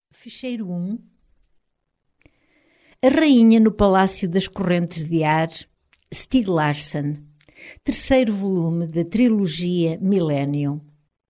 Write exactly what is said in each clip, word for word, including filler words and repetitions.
Ficheiro um. A Rainha no Palácio das Correntes de Ar, Stieg Larsson. Terceiro volume da trilogia Millennium.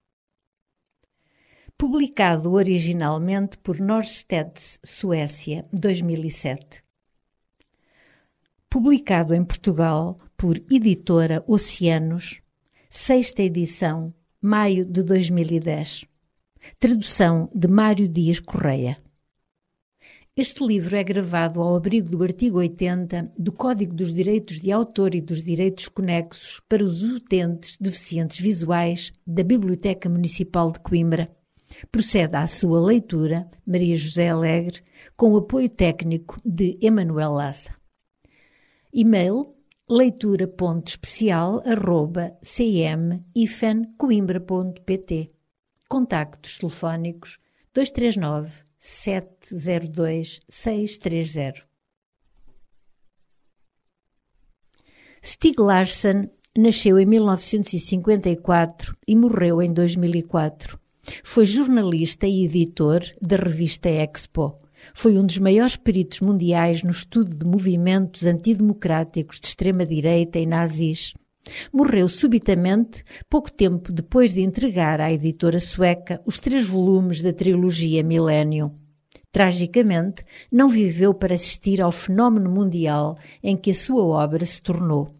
Publicado originalmente por Norstedts, Suécia, dois mil e sete. Publicado em Portugal por Editora Oceanos, sexta edição, maio de dois mil e dez. Tradução de Mário Dias Correia. Este livro é gravado ao abrigo do artigo oitenta do Código dos Direitos de Autor e dos Direitos Conexos para os utentes deficientes visuais da Biblioteca Municipal de Coimbra. Procede à sua leitura Maria José Alegre, com o apoio técnico de Emanuel Lassa. E-mail leitura ponto especial arroba c m hífen coimbra ponto p t. Contactos telefónicos dois três nove, sete zero dois, seis três zero. Stieg Larsson nasceu em mil novecentos e cinquenta e quatro e morreu em dois mil e quatro. Foi jornalista e editor da revista Expo. Foi um dos maiores peritos mundiais no estudo de movimentos antidemocráticos de extrema-direita e nazis. Morreu subitamente, pouco tempo depois de entregar à editora sueca os três volumes da trilogia Millennium. Tragicamente, não viveu para assistir ao fenómeno mundial em que a sua obra se tornou.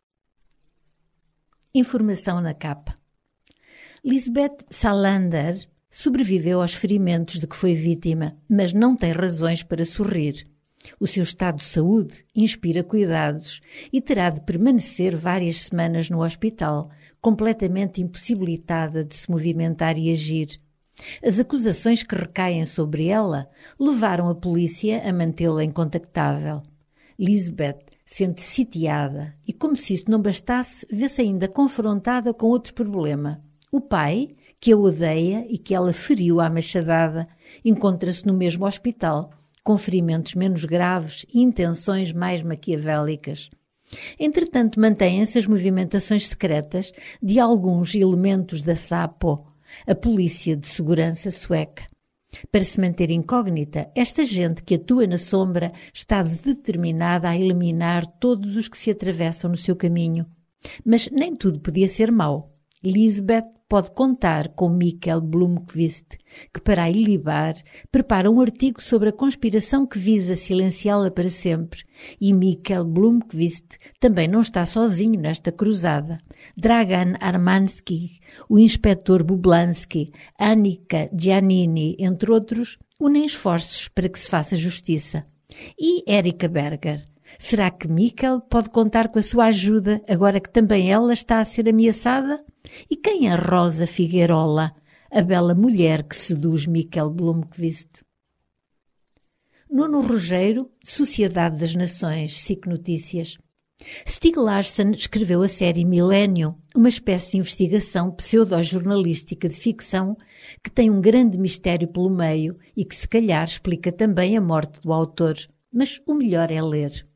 Informação na capa. Lisbeth Salander sobreviveu aos ferimentos de que foi vítima, mas não tem razões para sorrir. O seu estado de saúde inspira cuidados e terá de permanecer várias semanas no hospital, completamente impossibilitada de se movimentar e agir. As acusações que recaem sobre ela levaram a polícia a mantê-la incontactável. Lisbeth sente-se sitiada e, como se isso não bastasse, vê-se ainda confrontada com outro problema. O pai, que a odeia e que ela feriu à machadada, encontra-se no mesmo hospital, com ferimentos menos graves e intenções mais maquiavélicas. Entretanto, mantêm-se as movimentações secretas de alguns elementos da SAPO, a Polícia de Segurança Sueca. Para se manter incógnita, esta gente que atua na sombra está determinada a eliminar todos os que se atravessam no seu caminho. Mas nem tudo podia ser mau. Lisbeth pode contar com Mikael Blomqvist, que para a ilibar prepara um artigo sobre a conspiração que visa silenciá-la para sempre. E Mikael Blomqvist também não está sozinho nesta cruzada. Dragan Armansky, o inspetor Bublansky, Annika Giannini, entre outros, unem esforços para que se faça justiça. E Erika Berger. Será que Mikael pode contar com a sua ajuda agora que também ela está a ser ameaçada? E quem é Rosa Figuerola, a bela mulher que seduz Mikael Blomqvist? Nuno Rogério, Sociedade das Nações, S I C Notícias. Stieg Larsson escreveu a série Millennium, uma espécie de investigação pseudo-jornalística de ficção que tem um grande mistério pelo meio e que se calhar explica também a morte do autor, mas o melhor é ler.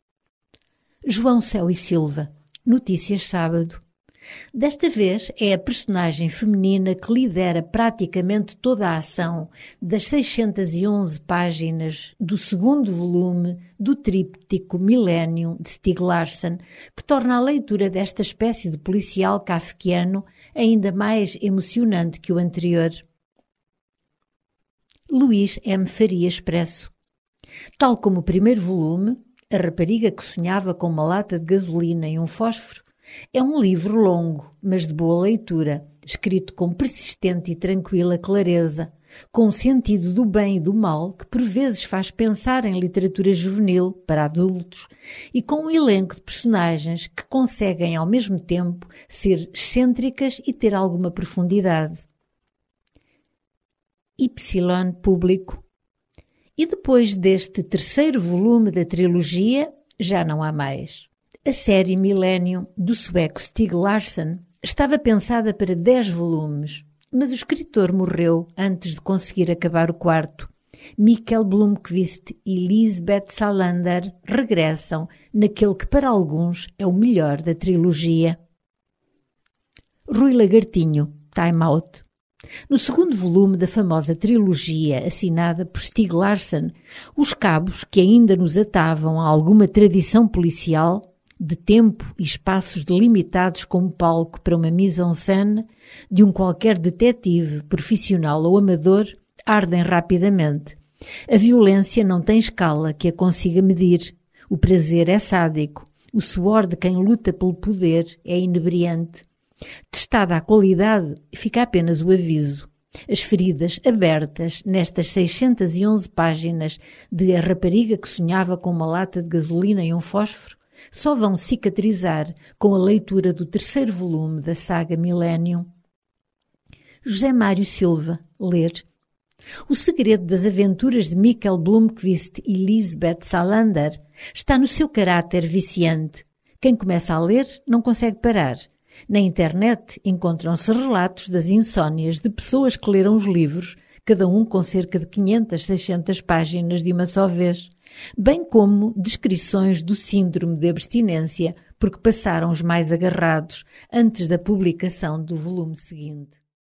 João Céu e Silva, Notícias Sábado. Desta vez é a personagem feminina que lidera praticamente toda a ação das seiscentas e onze páginas do segundo volume do tríptico Millennium de Stieg Larsson, que torna a leitura desta espécie de policial kafkiano ainda mais emocionante que o anterior. Luís M. Faria Expresso. Tal como o primeiro volume, A Rapariga que Sonhava com uma Lata de Gasolina e um Fósforo, é um livro longo, mas de boa leitura, escrito com persistente e tranquila clareza, com um sentido do bem e do mal que por vezes faz pensar em literatura juvenil para adultos e com um elenco de personagens que conseguem ao mesmo tempo ser excêntricas e ter alguma profundidade. Y Público. E depois deste terceiro volume da trilogia, já não há mais. A série Millennium, do sueco Stieg Larsson, estava pensada para dez volumes, mas o escritor morreu antes de conseguir acabar o quarto. Mikael Blomqvist e Lisbeth Salander regressam naquele que para alguns é o melhor da trilogia. Rui Lagartinho, Time Out. No segundo volume da famosa trilogia assinada por Stieg Larsson, os cabos que ainda nos atavam a alguma tradição policial, de tempo e espaços delimitados como palco para uma mise-en-scène de um qualquer detetive, profissional ou amador, ardem rapidamente. A violência não tem escala que a consiga medir. O prazer é sádico. O suor de quem luta pelo poder é inebriante. Testada a qualidade, fica apenas o aviso. As feridas abertas nestas seiscentas e onze páginas de A Rapariga que Sonhava com uma Lata de Gasolina e um Fósforo só vão cicatrizar com a leitura do terceiro volume da saga Millennium. José Mário Silva, ler. O segredo das aventuras de Mikkel Blomkvist e Lisbeth Salander está no seu caráter viciante. Quem começa a ler não consegue parar. Na internet encontram-se relatos das insónias de pessoas que leram os livros, cada um com cerca de quinhentas, seiscentas páginas de uma só vez, bem como descrições do síndrome de abstinência, porque passaram os mais agarrados antes da publicação do volume seguinte.